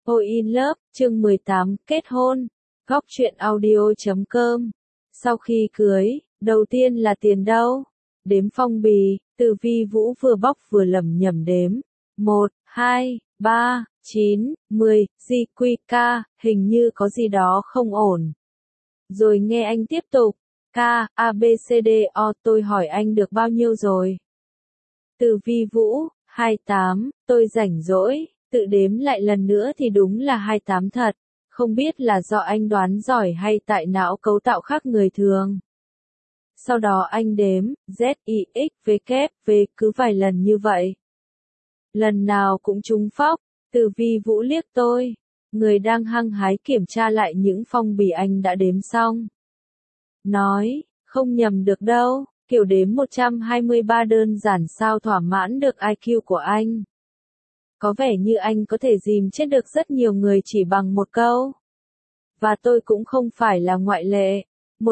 Ôi in Love, chương 18, kết hôn. Góc truyện audio.com. Sau khi cưới, đầu tiên là tiền đâu? Đếm phong bì, Từ Vi Vũ vừa bóc vừa lẩm nhẩm đếm. 1, 2, 3, 9, 10, GQK, hình như có gì đó không ổn. Rồi nghe anh tiếp tục. K, A, B, C, D, O, tôi hỏi anh được bao nhiêu rồi? Từ Vi Vũ, 28, tôi rảnh rỗi. Tự đếm lại lần nữa thì đúng là 28 thật, không biết là do anh đoán giỏi hay tại não cấu tạo khác người thường. Sau đó anh đếm, Z, Y, X, V, kép, V, cứ vài lần như vậy. Lần nào cũng trúng phóc, Từ Vi Vũ liếc tôi, người đang hăng hái kiểm tra lại những phong bì anh đã đếm xong. Nói, không nhầm được đâu, kiểu đếm 123 đơn giản sao thỏa mãn được IQ của anh. Có vẻ như anh có thể dìm chết được rất nhiều người chỉ bằng một câu. Và tôi cũng không phải là ngoại lệ.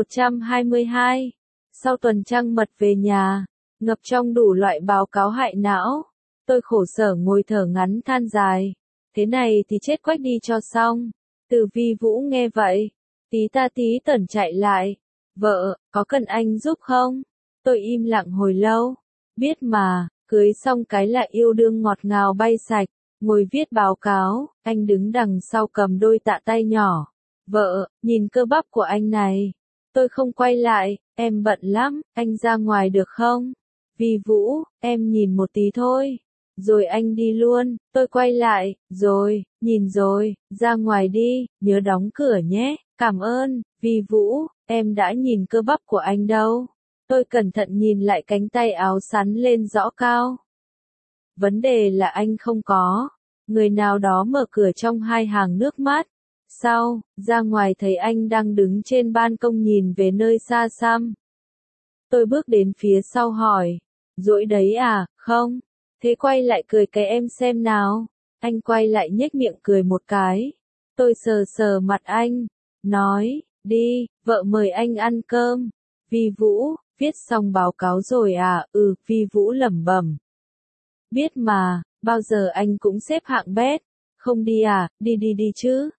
122. Sau tuần trăng mật về nhà, ngập trong đủ loại báo cáo hại não, tôi khổ sở ngồi thở ngắn than dài. Thế này thì chết quách đi cho xong. Từ Vi Vũ nghe vậy, tí ta tí tẩn chạy lại. Vợ, có cần anh giúp không? Tôi im lặng hồi lâu. Biết mà. Cưới xong cái là yêu đương ngọt ngào bay sạch, ngồi viết báo cáo, anh đứng đằng sau cầm đôi tạ tay nhỏ. Vợ, nhìn cơ bắp của anh này. Tôi không quay lại, em bận lắm, anh ra ngoài được không? Vi Vũ, em nhìn một tí thôi. Rồi anh đi luôn, tôi quay lại, rồi, nhìn rồi, ra ngoài đi, nhớ đóng cửa nhé, cảm ơn, Vi Vũ, em đã nhìn cơ bắp của anh đâu. Tôi cẩn thận nhìn lại cánh tay áo sắn lên rõ cao. Vấn đề là anh không có. Người nào đó mở cửa trong hai hàng nước mắt. Sau, ra ngoài thấy anh đang đứng trên ban công nhìn về nơi xa xăm. Tôi bước đến phía sau hỏi. Rỗi đấy à, không? Thế quay lại cười cái em xem nào. Anh quay lại nhếch miệng cười một cái. Tôi sờ sờ mặt anh. Nói, đi, vợ mời anh ăn cơm. Vi Vũ. Viết xong báo cáo rồi à, Vi Vũ lẩm bẩm. Biết mà, bao giờ anh cũng xếp hạng bét. Không đi à, đi chứ.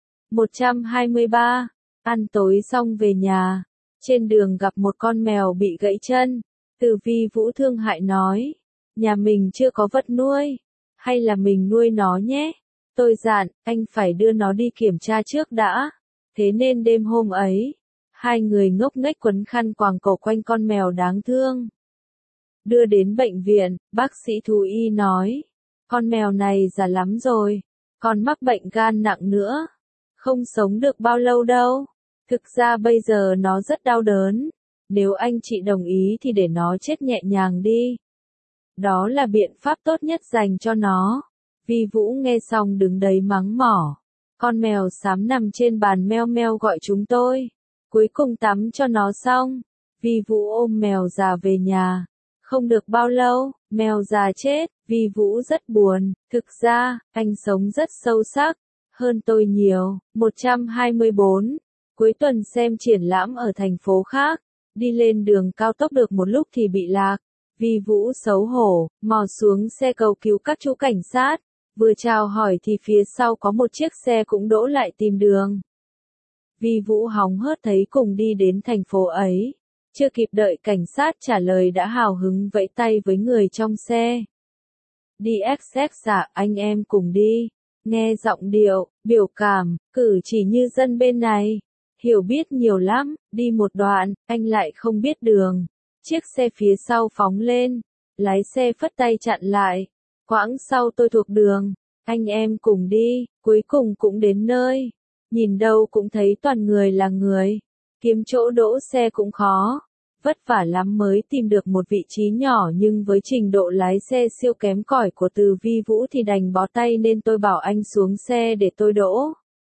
123. Ăn tối xong về nhà. Trên đường gặp một con mèo bị gãy chân. Từ Vi Vũ thương hại nói. Nhà mình chưa có vật nuôi. Hay là mình nuôi nó nhé. Tôi dặn, anh phải đưa nó đi kiểm tra trước đã. Thế nên đêm hôm ấy, hai người ngốc nghếch quấn khăn quàng cổ quanh con mèo đáng thương. Đưa đến bệnh viện, bác sĩ thú y nói, con mèo này già lắm rồi, còn mắc bệnh gan nặng nữa, không sống được bao lâu đâu. Thực ra bây giờ nó rất đau đớn, nếu anh chị đồng ý thì để nó chết nhẹ nhàng đi. Đó là biện pháp tốt nhất dành cho nó. Vi Vũ nghe xong đứng đấy mắng mỏ. Con mèo xám nằm trên bàn meo meo gọi chúng tôi. Cuối cùng tắm cho nó xong, Vi Vũ ôm mèo già về nhà. Không được bao lâu, mèo già chết, Vi Vũ rất buồn. Thực ra, anh sống rất sâu sắc, hơn tôi nhiều. 124. Cuối tuần xem triển lãm ở thành phố khác, đi lên đường cao tốc được một lúc thì bị lạc. Vi Vũ xấu hổ, mò xuống xe cầu cứu các chú cảnh sát. Vừa chào hỏi thì phía sau có một chiếc xe cũng đỗ lại tìm đường. Vi Vũ hóng hớt thấy cùng đi đến thành phố ấy. Chưa kịp đợi cảnh sát trả lời đã hào hứng vẫy tay với người trong xe. Đi XX à, anh em cùng đi. Nghe giọng điệu, biểu cảm, cử chỉ như dân bên này. Hiểu biết nhiều lắm, đi một đoạn, anh lại không biết đường. Chiếc xe phía sau phóng lên. Lái xe phất tay chặn lại. Quãng sau tôi thuộc đường. Anh em cùng đi, cuối cùng cũng đến nơi. Nhìn đâu cũng thấy toàn người là người. Kiếm chỗ đỗ xe cũng khó. Vất vả lắm mới tìm được một vị trí nhỏ, nhưng với trình độ lái xe siêu kém cỏi của Từ Vi Vũ thì đành bó tay nên tôi bảo anh xuống xe để tôi đỗ.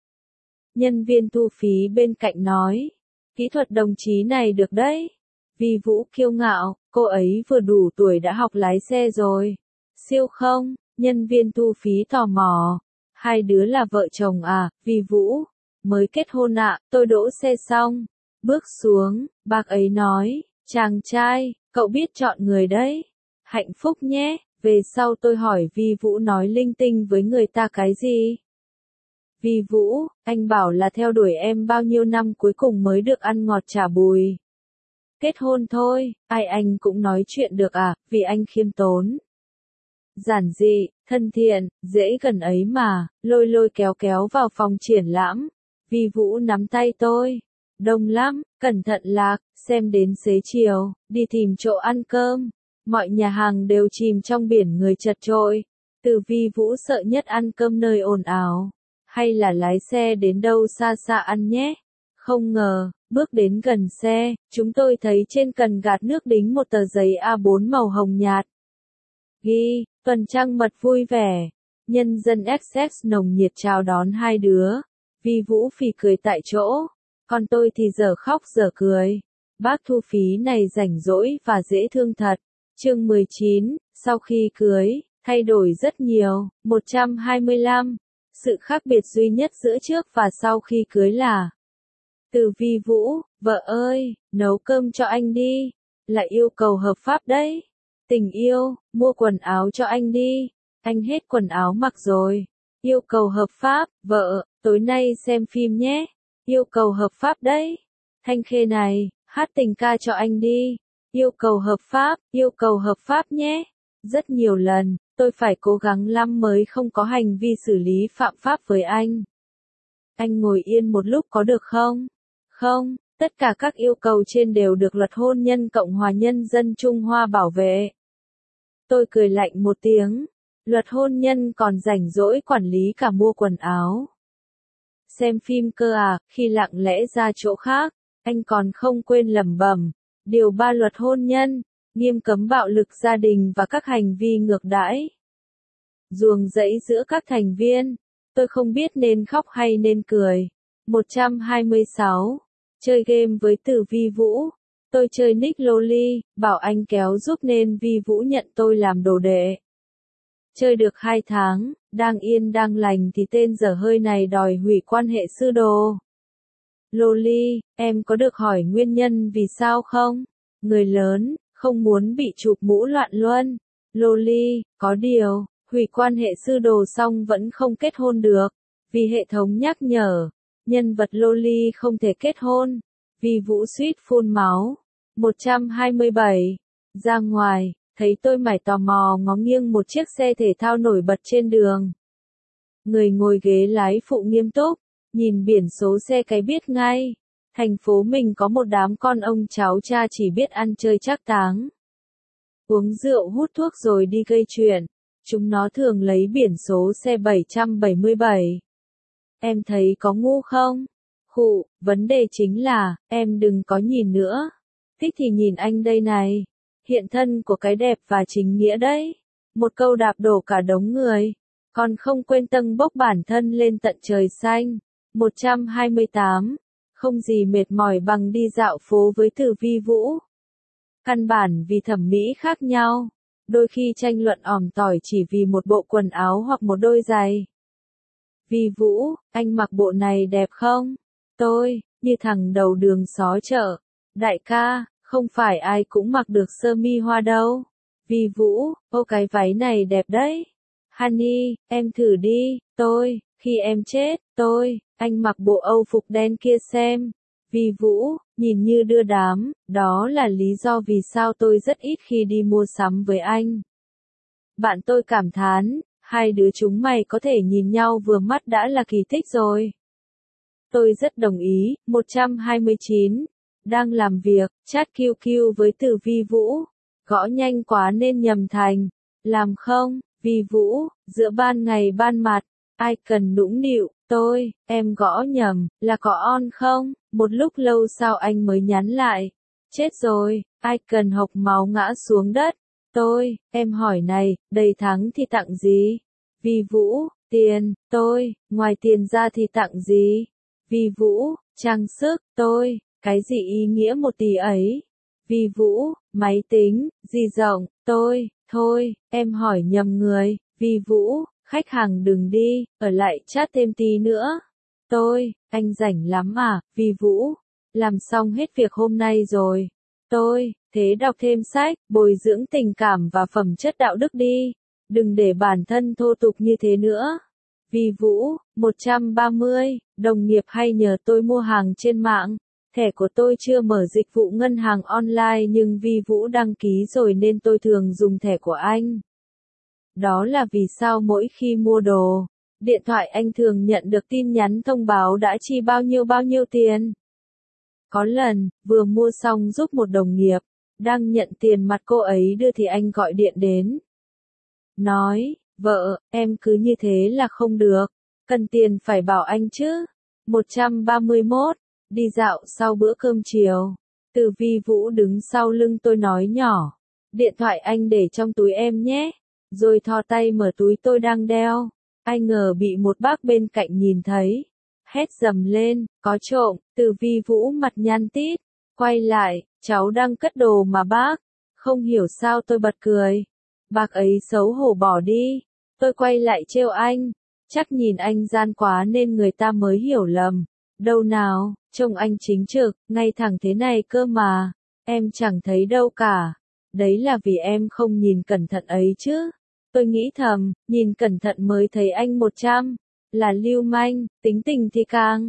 Nhân viên thu phí bên cạnh nói. Kỹ thuật đồng chí này được đấy. Vi Vũ kiêu ngạo, cô ấy vừa đủ tuổi đã học lái xe rồi. Siêu không? Nhân viên thu phí tò mò. Hai đứa là vợ chồng à, Vi Vũ? Mới kết hôn ạ, tôi đỗ xe xong. Bước xuống, bác ấy nói, chàng trai, cậu biết chọn người đấy. Hạnh phúc nhé. Về sau tôi hỏi Vi Vũ nói linh tinh với người ta cái gì. Vi Vũ, anh bảo là theo đuổi em bao nhiêu năm cuối cùng mới được ăn ngọt chả bùi. Kết hôn thôi, ai anh cũng nói chuyện được à, vì anh khiêm tốn. Giản dị, thân thiện, dễ gần ấy mà, lôi lôi kéo kéo vào phòng triển lãm. Vi Vũ nắm tay tôi. Đông lắm, cẩn thận lạc, xem đến xế chiều, đi tìm chỗ ăn cơm. Mọi nhà hàng đều chìm trong biển người chật chội. Từ Vi Vũ sợ nhất ăn cơm nơi ồn ào. Hay là lái xe đến đâu xa xa ăn nhé. Không ngờ, bước đến gần xe, chúng tôi thấy trên cần gạt nước đính một tờ giấy A4 màu hồng nhạt. Ghi, tuần trăng mật vui vẻ. Nhân dân XX nồng nhiệt chào đón hai đứa. Vi Vũ phì cười tại chỗ. Còn tôi thì dở khóc dở cười. Bác thu phí này rảnh rỗi và dễ thương thật. Chương 19, sau khi cưới, thay đổi rất nhiều. 125. Sự khác biệt duy nhất giữa trước và sau khi cưới là từ Vi Vũ, vợ ơi, nấu cơm cho anh đi. Là yêu cầu hợp pháp đấy. Tình yêu, mua quần áo cho anh đi. Anh hết quần áo mặc rồi. Yêu cầu hợp pháp, vợ, tối nay xem phim nhé. Yêu cầu hợp pháp đấy. Thanh Khê này, hát tình ca cho anh đi. Yêu cầu hợp pháp nhé. Rất nhiều lần, tôi phải cố gắng lắm mới không có hành vi xử lý phạm pháp với anh. Anh ngồi yên một lúc có được không? Không, tất cả các yêu cầu trên đều được luật hôn nhân Cộng hòa Nhân dân Trung Hoa bảo vệ. Tôi cười lạnh một tiếng. Luật hôn nhân còn rảnh rỗi quản lý cả mua quần áo. Xem phim cơ à, khi lặng lẽ ra chỗ khác, anh còn không quên lẩm bẩm. Điều 3 luật hôn nhân, nghiêm cấm bạo lực gia đình và các hành vi ngược đãi. Ruồng rẫy giữa các thành viên, tôi không biết nên khóc hay nên cười. 126. Chơi game với từ Vi Vũ. Tôi chơi nick Loli, bảo anh kéo giúp nên Vi Vũ nhận tôi làm đồ đệ. Chơi được 2 tháng, đang yên đang lành thì tên dở hơi này đòi hủy quan hệ sư đồ. Loli, em có được hỏi nguyên nhân vì sao không? Người lớn, không muốn bị chụp mũ loạn luân. Loli, có điều, hủy quan hệ sư đồ xong vẫn không kết hôn được. Vì hệ thống nhắc nhở, nhân vật Loli không thể kết hôn. Vi Vũ suýt phun máu. 127. Ra ngoài, thấy tôi mải tò mò ngó nghiêng một chiếc xe thể thao nổi bật trên đường. Người ngồi ghế lái phụ nghiêm túc, nhìn biển số xe cái biết ngay. Thành phố mình có một đám con ông cháu cha chỉ biết ăn chơi trác táng. Uống rượu hút thuốc rồi đi gây chuyện. Chúng nó thường lấy biển số xe 777. Em thấy có ngu không? Khụ, vấn đề chính là, em đừng có nhìn nữa. Thích thì nhìn anh đây này. Hiện thân của cái đẹp và chính nghĩa đấy. Một câu đạp đổ cả đống người. Còn không quên tâng bốc bản thân lên tận trời xanh. 128. Không gì mệt mỏi bằng đi dạo phố với từ Vi Vũ. Căn bản vì thẩm mỹ khác nhau. Đôi khi tranh luận òm tỏi chỉ vì một bộ quần áo hoặc một đôi giày. Vi Vũ, anh mặc bộ này đẹp không? Tôi, như thằng đầu đường xó chợ. Đại ca, không phải ai cũng mặc được sơ mi hoa đâu. Vi Vũ, ô cái váy này đẹp đấy. Honey, em thử đi. Tôi, khi em chết, anh mặc bộ Âu phục đen kia xem. Vi Vũ, nhìn như đưa đám, đó là lý do vì sao tôi rất ít khi đi mua sắm với anh. Bạn tôi cảm thán, hai đứa chúng mày có thể nhìn nhau vừa mắt đã là kỳ tích rồi. Tôi rất đồng ý. 129. Đang làm việc, chat QQ với từ Vi Vũ. Gõ nhanh quá nên nhầm thành. Làm không, Vi Vũ, giữa ban ngày ban mặt, ai cần nũng nịu, em gõ nhầm, là có on không? Một lúc lâu sau anh mới nhắn lại. Chết rồi, ai cần hộc máu ngã xuống đất. Em hỏi này, đầy tháng thì tặng gì? Vi Vũ, tiền, ngoài tiền ra thì tặng gì? Vi Vũ, trang sức, cái gì ý nghĩa một tỷ ấy? Vi Vũ, máy tính, di động, thôi, em hỏi nhầm người. Vi Vũ, khách hàng đừng đi, ở lại chat thêm tí nữa. Anh rảnh lắm à? Vi Vũ, làm xong hết việc hôm nay rồi. Thế đọc thêm sách, bồi dưỡng tình cảm và phẩm chất đạo đức đi. Đừng để bản thân thô tục như thế nữa. Vi Vũ, 130, đồng nghiệp hay nhờ tôi mua hàng trên mạng. Thẻ của tôi chưa mở dịch vụ ngân hàng online nhưng Vi Vũ đăng ký rồi nên tôi thường dùng thẻ của anh. Đó là vì sao mỗi khi mua đồ, điện thoại anh thường nhận được tin nhắn thông báo đã chi bao nhiêu tiền. Có lần, vừa mua xong giúp một đồng nghiệp, đang nhận tiền mặt cô ấy đưa thì anh gọi điện đến. Nói, vợ, em cứ như thế là không được, cần tiền phải bảo anh chứ. 131, đi dạo sau bữa cơm chiều. Từ Vi Vũ đứng sau lưng tôi nói nhỏ, điện thoại anh để trong túi em nhé. Rồi thò tay mở túi tôi đang đeo. Ai ngờ bị một bác bên cạnh nhìn thấy. Hét dầm lên, có trộm. Từ Vi Vũ mặt nhăn tít. Quay lại, cháu đang cất đồ mà bác. Không hiểu sao tôi bật cười. Bác ấy xấu hổ bỏ đi. Tôi quay lại trêu anh. Chắc nhìn anh gian quá nên người ta mới hiểu lầm. Đâu nào, trông anh chính trực, ngay thẳng thế này cơ mà. Em chẳng thấy đâu cả. Đấy là vì em không nhìn cẩn thận ấy chứ. Tôi nghĩ thầm, nhìn cẩn thận mới thấy anh 100. Là lưu manh, tính tình thì càng.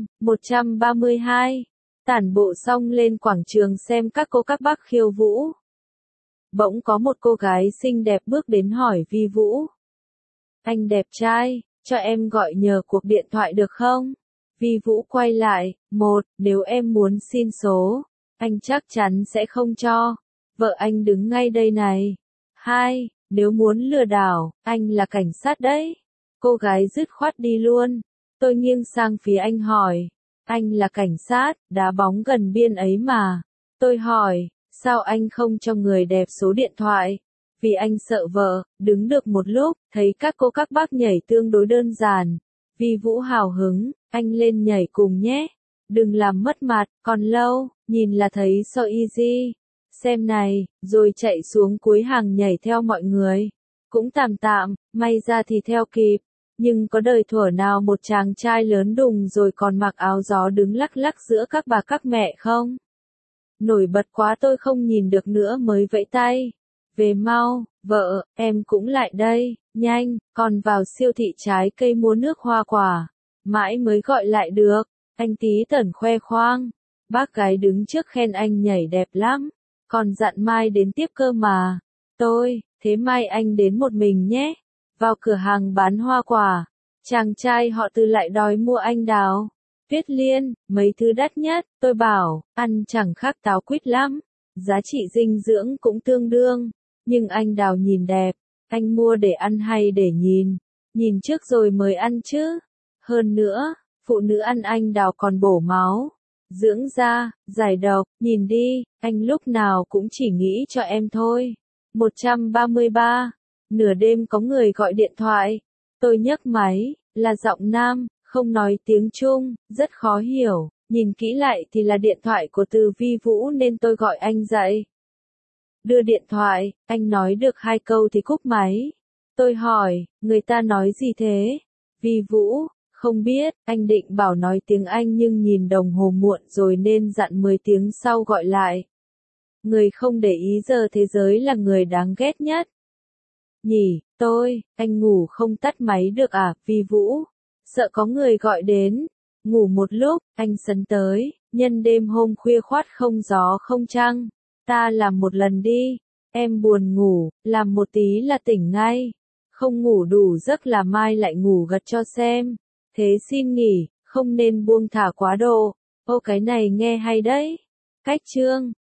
132. Tản bộ xong lên quảng trường xem các cô các bác khiêu vũ. Bỗng có một cô gái xinh đẹp bước đến hỏi Vi Vũ. Anh đẹp trai, cho em gọi nhờ cuộc điện thoại được không? Vi Vũ quay lại, nếu em muốn xin số, anh chắc chắn sẽ không cho. Vợ anh đứng ngay đây này. 2, nếu muốn lừa đảo, anh là cảnh sát đấy. Cô gái dứt khoát đi luôn. Tôi nghiêng sang phía anh hỏi. Anh là cảnh sát, đá bóng gần biên ấy mà. Tôi hỏi, sao anh không cho người đẹp số điện thoại? Vì anh sợ vợ, đứng được một lúc, thấy các cô các bác nhảy tương đối đơn giản. Vi Vũ hào hứng, anh lên nhảy cùng nhé. Đừng làm mất mặt, còn lâu, nhìn là thấy so easy. Xem này, rồi chạy xuống cuối hàng nhảy theo mọi người. Cũng tạm tạm, may ra thì theo kịp. Nhưng có đời thuở nào một chàng trai lớn đùng rồi còn mặc áo gió đứng lắc lắc giữa các bà các mẹ không? Nổi bật quá tôi không nhìn được nữa mới vẫy tay. Về mau, vợ, em cũng lại đây, nhanh, còn vào siêu thị trái cây mua nước hoa quả. Mãi mới gọi lại được, anh tí tẩn khoe khoang. Bác gái đứng trước khen anh nhảy đẹp lắm, còn dặn mai đến tiếp cơ mà. Thế mai anh đến một mình nhé. Vào cửa hàng bán hoa quả, chàng trai họ Từ lại đòi mua anh đào, tuyết liên, mấy thứ đắt nhất. Tôi bảo, ăn chẳng khác táo quýt lắm, giá trị dinh dưỡng cũng tương đương. Nhưng anh đào nhìn đẹp, anh mua để ăn hay để nhìn? Nhìn trước rồi mới ăn chứ. Hơn nữa, phụ nữ ăn anh đào còn bổ máu, dưỡng da, giải độc, nhìn đi, anh lúc nào cũng chỉ nghĩ cho em thôi. 133. Nửa đêm có người gọi điện thoại. Tôi nhấc máy, là giọng nam, không nói tiếng Trung, rất khó hiểu. Nhìn kỹ lại thì là điện thoại của Từ Vi Vũ nên tôi gọi anh dậy. Đưa điện thoại, anh nói được 2 câu thì cúp máy. Tôi hỏi, người ta nói gì thế? Vi Vũ, không biết, anh định bảo nói tiếng Anh nhưng nhìn đồng hồ muộn rồi nên dặn 10 tiếng sau gọi lại. Người không để ý giờ thế giới là người đáng ghét nhất. Nhỉ, anh ngủ không tắt máy được à, Vi Vũ? Sợ có người gọi đến. Ngủ một lúc, anh sấn tới, nhân đêm hôm khuya khoắt không gió không trăng. Ta làm một lần đi, em buồn ngủ, làm một tí là tỉnh ngay. Không ngủ đủ giấc là mai lại ngủ gật cho xem. Thế xin nghỉ, không nên buông thả quá độ. Ô cái này nghe hay đấy. Cách chương